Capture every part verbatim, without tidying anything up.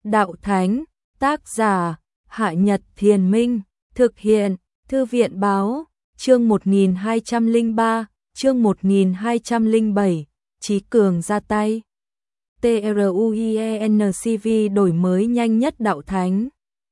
đạo thánh, tác giả, Hạ Nhật Thiền Minh, thực hiện, Thư viện Báo, chương một nghìn hai trăm lẻ ba, chương một nghìn hai trăm lẻ bảy, Chí Cường ra tay. TRUIENCV đổi mới nhanh nhất đạo thánh.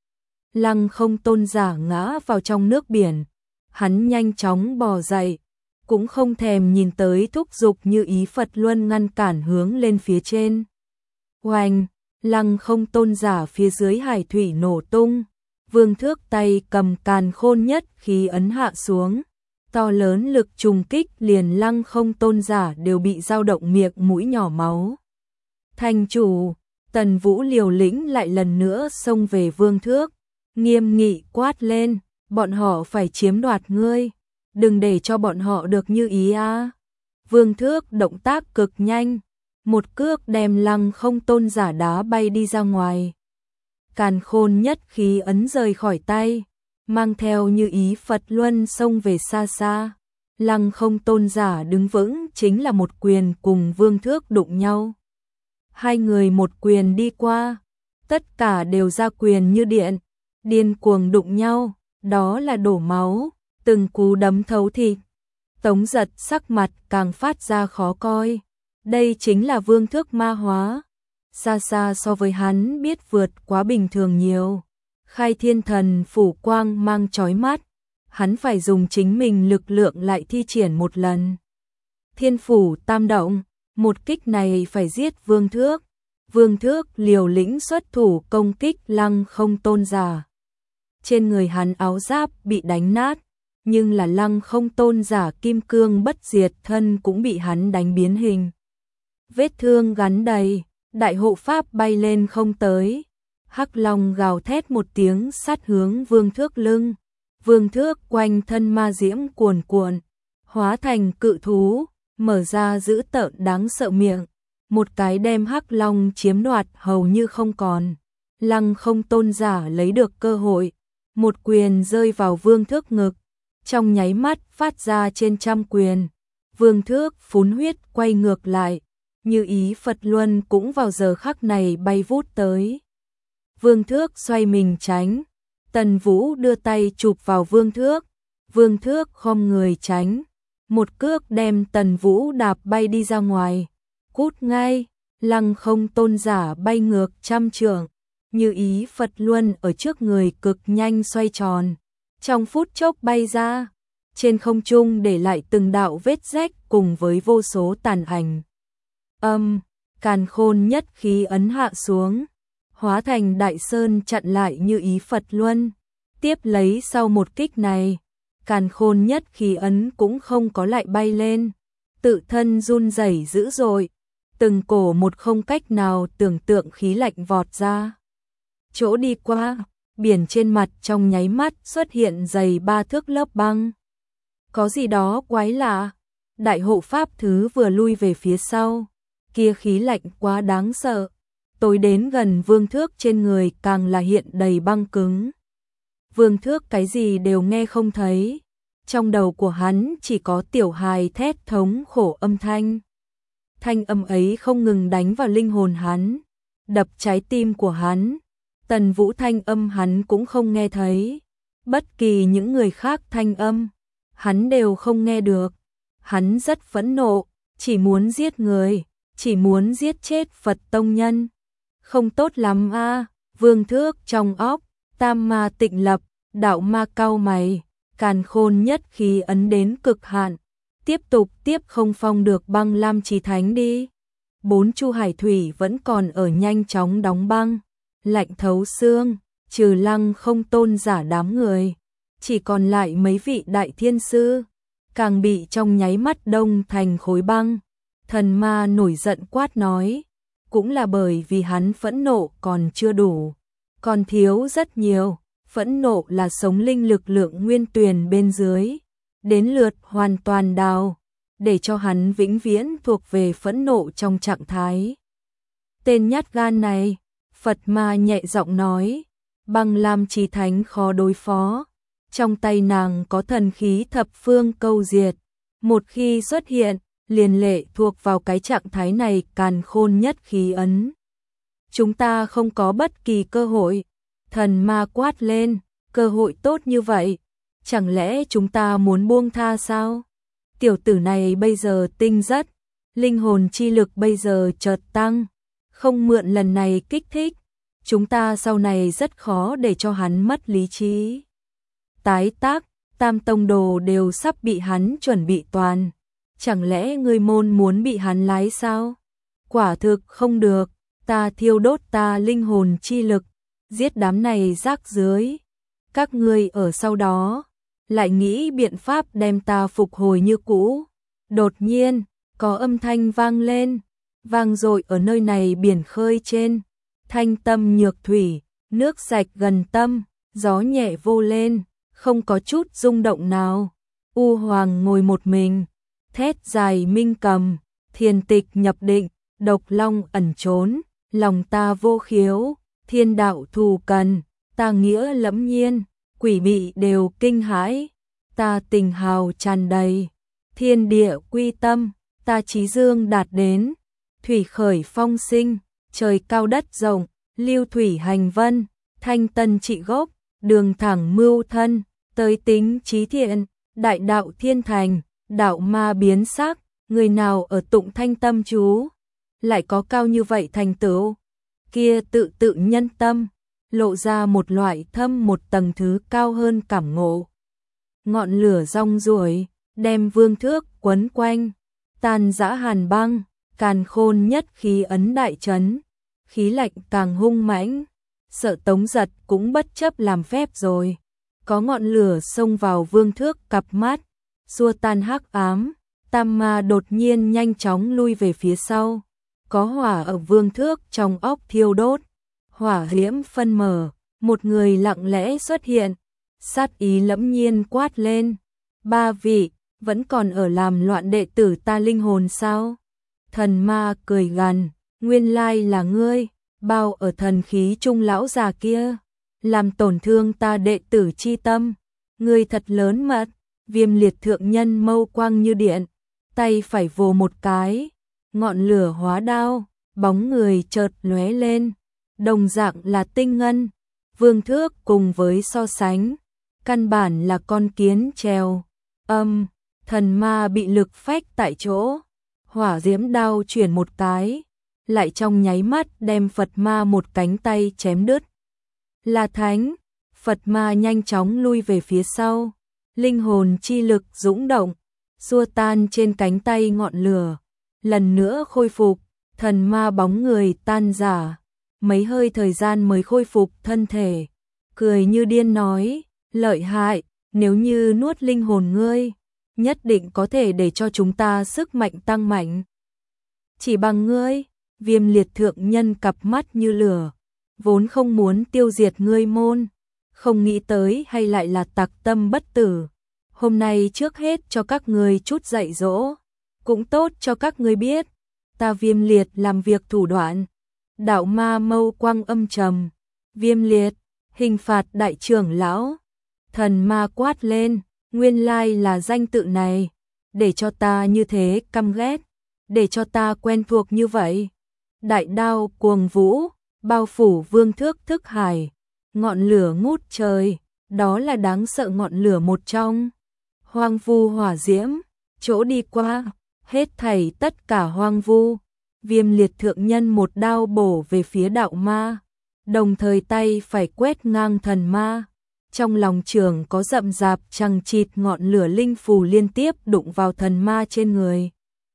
Lăng Không Tôn giả ngã vào trong nước biển, hắn nhanh chóng bò dậy, cũng không thèm nhìn tới thúc giục như ý Phật Luân ngăn cản hướng lên phía trên. Oanh, Lăng Không Tôn giả phía dưới hải thủy nổ tung, Vương Thước tay cầm càn khôn nhất khí ấn hạ xuống, to lớn lực trùng kích liền Lăng Không Tôn giả đều bị dao động miệng mũi nhỏ máu. Thành chủ, Tần Vũ liều lĩnh lại lần nữa xông về Vương Thước, nghiêm nghị quát lên, bọn họ phải chiếm đoạt ngươi, đừng để cho bọn họ được như ý a. Vương Thước động tác cực nhanh, một cước đem Lăng Không Tôn giả đá bay đi ra ngoài. Càn khôn nhất khí ấn rời khỏi tay, mang theo như ý Phật Luân xông về xa xa. Lăng Không Tôn giả đứng vững chính là một quyền cùng Vương Thước đụng nhau. Hai người một quyền đi qua, tất cả đều ra quyền như điện, điên cuồng đụng nhau, đó là đổ máu, từng cú đấm thấu thịt. Tống Giật sắc mặt càng phát ra khó coi, đây chính là Vương Thước ma hóa, xa xa so với hắn biết vượt quá bình thường nhiều. Khai Thiên Thần phủ quang mang chói mắt, hắn phải dùng chính mình lực lượng lại thi triển một lần. Thiên phủ tam động, một kích này phải giết Vương Thước. Vương Thước liều lĩnh xuất thủ công kích Lăng Không Tôn giả. Trên người hắn áo giáp bị đánh nát, nhưng là Lăng Không Tôn giả kim cương bất diệt thân cũng bị hắn đánh biến hình. Vết thương gắn đầy, đại hộ pháp bay lên không tới. Hắc Long gào thét một tiếng sát hướng Vương Thước lưng. Vương Thước quanh thân ma diễm cuồn cuộn, hóa thành cự thú, mở ra dữ tợn đáng sợ miệng, một cái đem Hắc Long chiếm đoạt hầu như không còn. Lăng Không Tôn giả lấy được cơ hội, một quyền rơi vào Vương Thước ngực, trong nháy mắt phát ra trên trăm quyền. Vương Thước phun huyết quay ngược lại, như ý Phật Luân cũng vào giờ khắc này bay vút tới. Vương Thước xoay mình tránh, Tần Vũ đưa tay chụp vào Vương Thước, Vương Thước khom người tránh, một cước đem Tần Vũ đạp bay đi ra ngoài, cút ngay. Lăng Không Tôn giả bay ngược trăm trượng, như ý Phật Luân ở trước người cực nhanh xoay tròn, trong phút chốc bay ra, trên không trung để lại từng đạo vết rách cùng với vô số tàn ảnh. Âm, càn khôn nhất khí ấn hạ xuống, hóa thành đại sơn chặn lại như ý Phật Luân. Tiếp lấy sau một kích này, càn khôn nhất khí ấn cũng không có lại bay lên, tự thân run rẩy dữ dội, từng cổ một không cách nào tưởng tượng khí lạnh vọt ra. Chỗ đi qua, biển trên mặt trong nháy mắt xuất hiện dày ba thước lớp băng. Có gì đó quái lạ, đại hộ pháp thứ vừa lui về phía sau, kia khí lạnh quá đáng sợ, tối đến gần Vương Thước trên người càng là hiện đầy băng cứng. Vương Thước cái gì đều nghe không thấy, trong đầu của hắn chỉ có tiểu hài thét thống khổ âm thanh. Thanh âm ấy không ngừng đánh vào linh hồn hắn, đập trái tim của hắn. Tần Vũ thanh âm hắn cũng không nghe thấy, bất kỳ những người khác thanh âm, hắn đều không nghe được. Hắn rất phẫn nộ, chỉ muốn giết người, chỉ muốn giết chết Phật tông nhân. Không tốt lắm a. Vương Thước trong óc, tam ma tịnh lập, đạo ma cau mày, càn khôn nhất khí ấn đến cực hạn, tiếp tục tiếp không phong được băng lam trì thánh đi. Bốn chu hải thủy vẫn còn ở nhanh chóng đóng băng, lạnh thấu xương, trừ Lăng Không Tôn giả đám người, chỉ còn lại mấy vị đại thiên sư, càng bị trong nháy mắt đông thành khối băng. Thần ma nổi giận quát nói, cũng là bởi vì hắn phẫn nộ còn chưa đủ, còn thiếu rất nhiều. Phẫn nộ là sống linh lực lượng nguyên tuyền bên dưới, đến lượt hoàn toàn đào, để cho hắn vĩnh viễn thuộc về phẫn nộ trong trạng thái. Tên nhát gan này, Phật ma nhẹ giọng nói, băng lam trì thánh khó đối phó, trong tay nàng có thần khí thập phương câu diệt, một khi xuất hiện, liền lệ thuộc vào cái trạng thái này càn khôn nhất khí ấn. chúng ta không có bất kỳ cơ hội. Thần ma quát lên, cơ hội tốt như vậy, chẳng lẽ chúng ta muốn buông tha sao? Tiểu tử này bây giờ tinh rất, linh hồn chi lực bây giờ chợt tăng, không mượn lần này kích thích, chúng ta sau này rất khó để cho hắn mất lý trí. Tái tác, tam tông đồ đều sắp bị hắn chuẩn bị toàn. Chẳng lẽ ngươi môn muốn bị hắn lái sao? Quả thực không được, ta thiêu đốt ta linh hồn chi lực, giết đám này rác rưới. Các ngươi ở sau đó, lại nghĩ biện pháp đem ta phục hồi như cũ. Đột nhiên, có âm thanh vang lên, vang dội ở nơi này biển khơi trên. Thanh tâm nhược thủy, nước sạch gần tâm, gió nhẹ vô lên, không có chút rung động nào. U Hoàng ngồi một mình, thét dài minh cầm, thiền tịch nhập định, độc long ẩn trốn, lòng ta vô khiếu, thiên đạo thù cần, ta nghĩa lẫm nhiên, quỷ bị đều kinh hãi, ta tình hào tràn đầy, thiên địa quy tâm, ta chí dương đạt đến, thủy khởi phong sinh, trời cao đất rộng, lưu thủy hành vân, thanh tân trị gốc, đường thẳng mưu thân, tới tính trí thiện, đại đạo thiên thành, đạo ma biến sắc, người nào ở tụng thanh tâm chú, lại có cao như vậy thành tựu, kia tự tự nhân tâm, lộ ra một loại thâm một tầng thứ cao hơn cảm ngộ. Ngọn lửa rong ruổi, đem vương thước quấn quanh, tàn dã hàn băng, càn khôn nhất khí ấn đại chấn, khí lạnh càng hung mãnh, sợ Tống Giật cũng bất chấp làm phép rồi. Có ngọn lửa xông vào vương thước cặp mắt, xua tan hắc ám, tam ma đột nhiên nhanh chóng lui về phía sau. Có hỏa ở vương thước trong óc thiêu đốt, hỏa diễm phân mở, một người lặng lẽ xuất hiện, sát ý lẫm nhiên quát lên. Ba vị, vẫn còn ở làm loạn đệ tử ta linh hồn sao? Thần ma cười gằn, nguyên lai là ngươi, bao ở thần khí trung lão già kia, làm tổn thương ta đệ tử chi tâm, ngươi thật lớn mật. Viêm liệt thượng nhân mâu quang như điện, tay phải vồ một cái, ngọn lửa hóa đao, bóng người chợt lóe lên, đồng dạng là tinh ngân, vương thước cùng với so sánh, căn bản là con kiến trèo. Âm, thần ma bị lực phách tại chỗ, hỏa diễm đao chuyển một cái, lại trong nháy mắt đem Phật ma một cánh tay chém đứt. Là thánh, Phật ma nhanh chóng lui về phía sau, linh hồn chi lực dũng động, xua tan trên cánh tay ngọn lửa, lần nữa khôi phục, thần ma bóng người tan rã, mấy hơi thời gian mới khôi phục thân thể, cười như điên nói, lợi hại, nếu như nuốt linh hồn ngươi, nhất định có thể để cho chúng ta sức mạnh tăng mạnh. Chỉ bằng ngươi, viêm liệt thượng nhân cặp mắt như lửa, vốn không muốn tiêu diệt ngươi môn, không nghĩ tới hay lại là tặc tâm bất tử. Hôm nay trước hết cho các ngươi chút dạy dỗ, cũng tốt cho các ngươi biết, ta viêm liệt làm việc thủ đoạn. Đạo ma mâu quang âm trầm, viêm liệt, hình phạt đại trưởng lão. Thần ma quát lên, nguyên lai là danh tự này, để cho ta như thế căm ghét, để cho ta quen thuộc như vậy. Đại đao cuồng vũ, bao phủ vương thước thức hải, ngọn lửa ngút trời, đó là đáng sợ ngọn lửa một trong. Hoang vu hỏa diễm, chỗ đi qua, hết thảy tất cả hoang vu. Viêm liệt thượng nhân một đao bổ về phía đạo ma, đồng thời tay phải quét ngang thần ma. Trong lòng trường có rậm rạp chằng chịt ngọn lửa linh phù liên tiếp đụng vào thần ma trên người,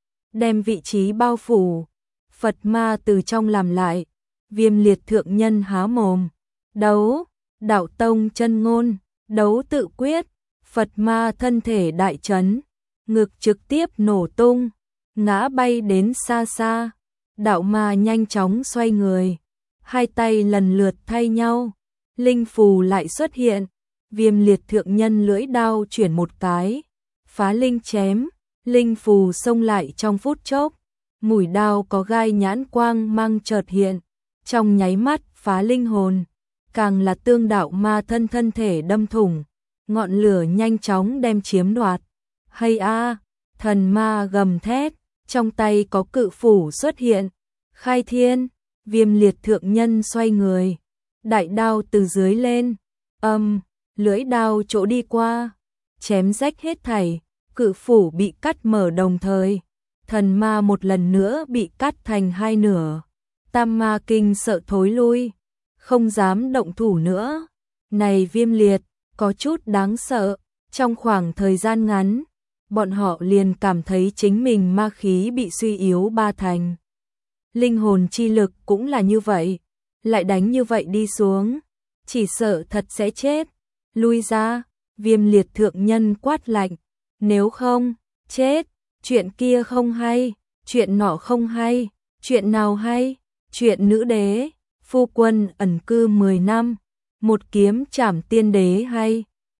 đem vị trí bao phủ. Phật ma từ trong làm lại, viêm liệt thượng nhân há mồm, đấu, đạo tông chân ngôn, đấu tự quyết. Phật ma thân thể đại chấn, ngực trực tiếp nổ tung, ngã bay đến xa xa. Đạo ma nhanh chóng xoay người, hai tay lần lượt thay nhau, linh phù lại xuất hiện, viêm liệt thượng nhân lưỡi đao chuyển một cái, phá linh chém, linh phù xông lại trong phút chốc, mũi đao có gai nhãn quang mang chợt hiện, trong nháy mắt phá linh hồn, càng là tương đạo ma thân thân thể đâm thủng, ngọn lửa nhanh chóng đem chiếm đoạt. Hay a, thần ma gầm thét, trong tay có cự phủ xuất hiện, khai thiên, Viêm liệt thượng nhân xoay người, đại đao từ dưới lên, âm, lưỡi đao chỗ đi qua, chém rách hết thảy, cự phủ bị cắt mở đồng thời, thần ma một lần nữa bị cắt thành hai nửa. Tam ma kinh sợ thối lui, không dám động thủ nữa. Này Viêm liệt, có chút đáng sợ, trong khoảng thời gian ngắn, bọn họ liền cảm thấy chính mình ma khí bị suy yếu ba thành. Linh hồn chi lực cũng là như vậy, lại đánh như vậy đi xuống, chỉ sợ thật sẽ chết. Lui ra, Viêm liệt thượng nhân quát lạnh, nếu không, chết, chuyện kia không hay, chuyện nọ không hay, chuyện nào hay, chuyện nữ đế, phu quân ẩn cư mười năm, một kiếm trảm tiên đế hay.